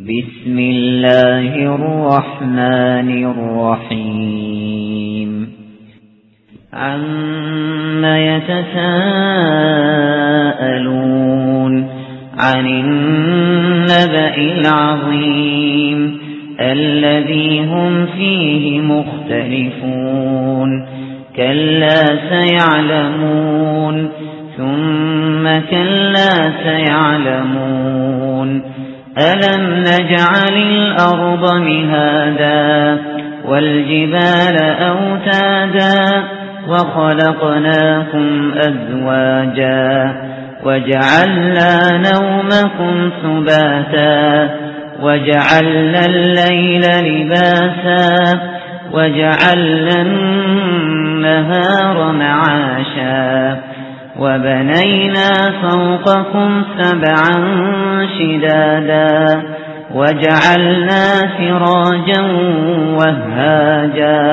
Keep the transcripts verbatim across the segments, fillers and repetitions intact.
Bismillahirrahmanirrahim. Amma yatasaalun 'anil naba'il 'azim alladhi hum fihi mukhtalifun. Kalla saya'lamun thumma kalla saya'lamun. ألم نجعل الأرض مهادا والجبال أوتادا وخلقناكم أزواجا وجعلنا نومكم سباتا وجعلنا الليل لباسا وجعلنا النهار معاشا وبنينا فوقكم سبعا شدادا وجعلنا سراجا وهاجا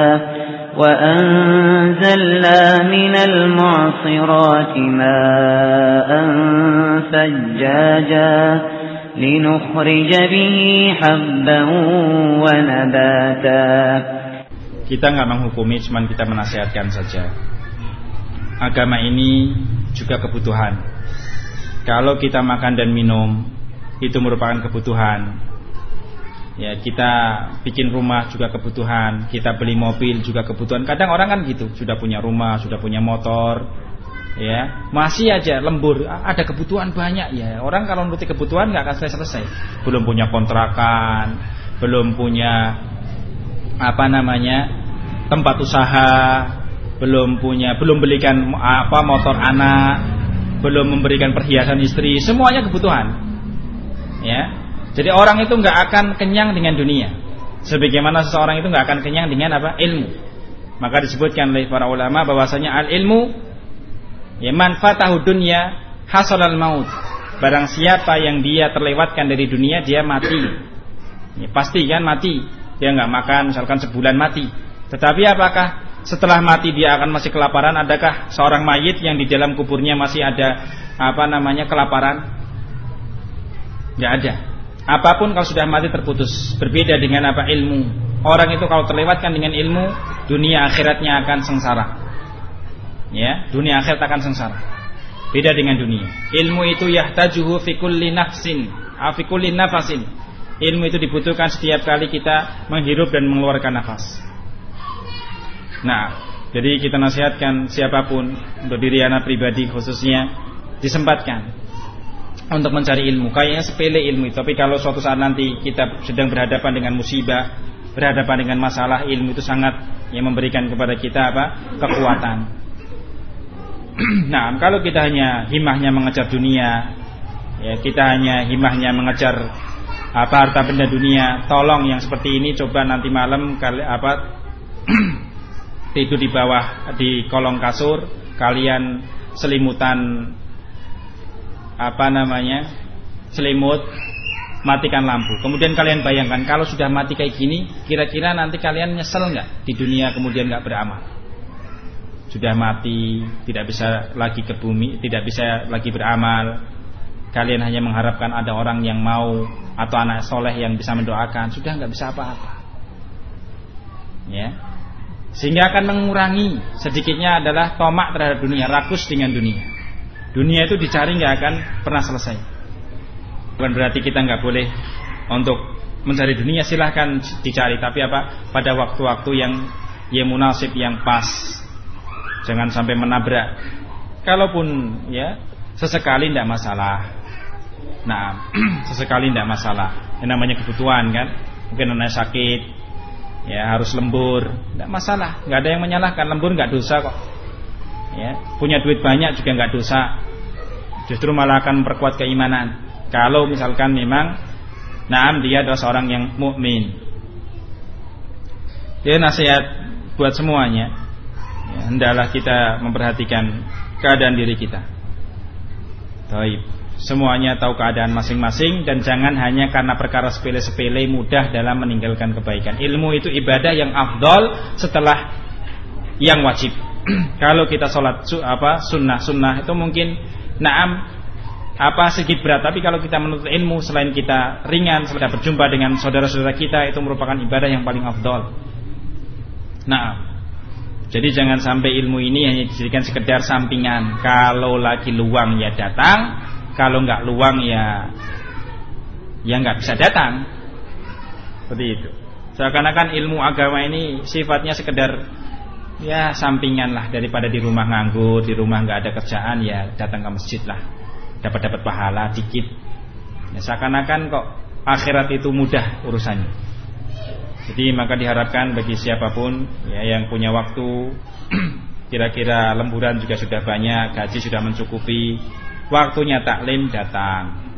وأنزلنا من المعصرات ماء ثجاجا لنخرج به حبا ونباتا. Kita nggak menghukumi, cuman kita menasihatkan saja. Agama ini juga kebutuhan. Kalau kita makan dan minum itu merupakan kebutuhan. Ya, kita bikin rumah juga kebutuhan, kita beli mobil juga kebutuhan. Kadang orang kan gitu, sudah punya rumah, sudah punya motor, ya, masih aja lembur, ada kebutuhan banyak ya. Orang kalau nuruti kebutuhan nggak akan selesai-selesai. Belum punya kontrakan, belum punya apa namanya? tempat usaha, belum punya, belum belikan apa motor anak, belum memberikan perhiasan istri, semuanya kebutuhan. Ya, jadi orang itu nggak akan kenyang dengan dunia, sebagaimana seseorang itu nggak akan kenyang dengan apa? Ilmu. Maka disebutkan oleh para ulama bahwasanya al ilmu, ya, manfaatahu dunya hasalal maut. Barang siapa yang dia terlewatkan dari dunia, dia mati. Ya, pasti kan mati. Dia nggak makan, misalkan sebulan mati. Tetapi apakah setelah mati dia akan masih kelaparan? Adakah seorang mayit yang di dalam kuburnya masih ada apa namanya kelaparan? Tidak ada. Apapun kalau sudah mati terputus. Berbeda dengan apa? Ilmu. Orang itu kalau terlewatkan dengan ilmu, dunia akhiratnya akan sengsara. Ya, dunia akhirat akan sengsara. Beda dengan dunia. Ilmu itu yahtajuhu fi kulli nafsin, fi kulli nafasin. Ilmu itu dibutuhkan setiap kali kita menghirup dan mengeluarkan nafas. Nah, jadi kita nasihatkan siapapun, untuk diri anak pribadi khususnya, disempatkan untuk mencari ilmu. Kayaknya sepele ilmu itu, tapi kalau suatu saat nanti kita sedang berhadapan dengan musibah, berhadapan dengan masalah, ilmu itu sangat yang memberikan kepada kita apa? Kekuatan. Nah, kalau kita hanya himahnya mengejar dunia, ya, kita hanya himahnya mengejar apa harta benda dunia, tolong yang seperti ini coba nanti malam kali apa tidur di bawah di kolong kasur, kalian selimutan apa namanya selimut, matikan lampu. Kemudian kalian bayangkan kalau sudah mati kayak gini, kira-kira nanti kalian nyesel nggak di dunia kemudian nggak beramal? Sudah mati, tidak bisa lagi ke bumi, tidak bisa lagi beramal. Kalian hanya mengharapkan ada orang yang mau atau anak soleh yang bisa mendoakan, sudah nggak bisa apa-apa. Ya. Sehingga akan mengurangi sedikitnya adalah tomak terhadap dunia, rakus dengan dunia. Dunia itu dicari nggak akan pernah selesai. Bukan berarti kita nggak boleh untuk mencari dunia, silahkan dicari, tapi apa? Pada waktu-waktu yang yang munasib, yang pas. Jangan sampai menabrak. Kalaupun ya sesekali tidak masalah. Nah, sesekali tidak masalah. Yang namanya kebutuhan kan. Mungkin anak sakit, ya harus lembur, tidak masalah, nggak ada yang menyalahkan. Lembur nggak dosa kok. Ya, punya duit banyak juga nggak dosa. Justru malah akan memperkuat keimanan. Kalau misalkan memang, naam dia adalah seorang yang mukmin. Jadi nasihat buat semuanya, ya, hendaklah kita memperhatikan keadaan diri kita. Baik, semuanya tahu keadaan masing-masing dan jangan hanya karena perkara sepele-sepele mudah dalam meninggalkan kebaikan. Ilmu itu ibadah yang afdol setelah yang wajib. Kalau kita sholat su, apa sunnah-sunnah itu mungkin naam apa sedikit berat, tapi kalau kita menuntut ilmu selain kita ringan, selain berjumpa dengan saudara-saudara kita, itu merupakan ibadah yang paling afdol. Nah, jadi jangan sampai ilmu ini hanya dijadikan sekedar sampingan. Kalau lagi luang ya datang, kalau nggak luang ya ya nggak bisa datang. Seperti itu. Seakan-akan ilmu agama ini sifatnya sekedar ya sampingan lah, daripada di rumah nganggur, di rumah nggak ada kerjaan ya datang ke masjid lah, dapat-dapat pahala dikit. Ya, seakan-akan kok akhirat itu mudah urusannya. Jadi maka diharapkan bagi siapapun ya, yang punya waktu, kira-kira lemburan juga sudah banyak, gaji sudah mencukupi, waktunya taklim datang.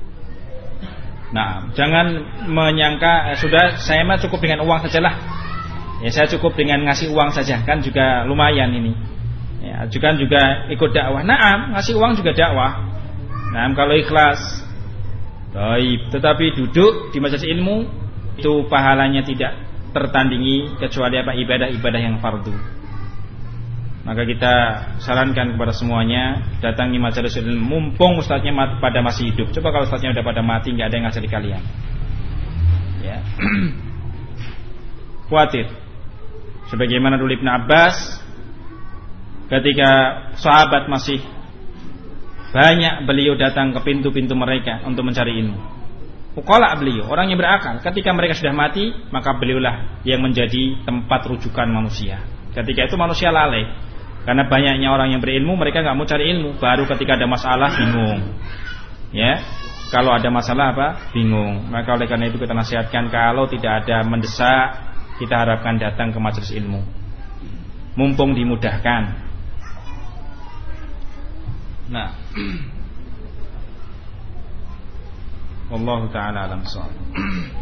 Nah, jangan menyangka eh, sudah saya mah cukup dengan uang sajalah. Ya, saya cukup dengan ngasih uang saja, kan juga lumayan ini. Ya, juga juga ikut dakwah. Naam, ngasih uang juga dakwah. Naam, kalau ikhlas. Baik, tetapi duduk di majelis ilmu itu pahalanya tidak tertandingi kecuali apa, ibadah-ibadah yang fardu. Maka kita sarankan kepada semuanya, datangi majelis ilmu mumpung ustadznya pada masih hidup. Coba kalau ustadznya udah pada mati, nggak ada yang ngajari kalian. Ya. Khawatir. Sebagaimana dulu Ibnu Abbas ketika sahabat masih banyak, beliau datang ke pintu-pintu mereka untuk mencari ilmu. Uqala beliau, orang yang berakal. Ketika mereka sudah mati, maka beliaulah yang menjadi tempat rujukan manusia. Ketika itu manusia lalai, karena banyaknya orang yang berilmu, mereka nggak mau cari ilmu. Baru ketika ada masalah bingung. Ya, kalau ada masalah apa? Bingung. Maka oleh karena itu kita nasihatkan, kalau tidak ada mendesak, kita harapkan datang ke majelis ilmu. Mumpung dimudahkan. Nah, wallahu taala alam shawab.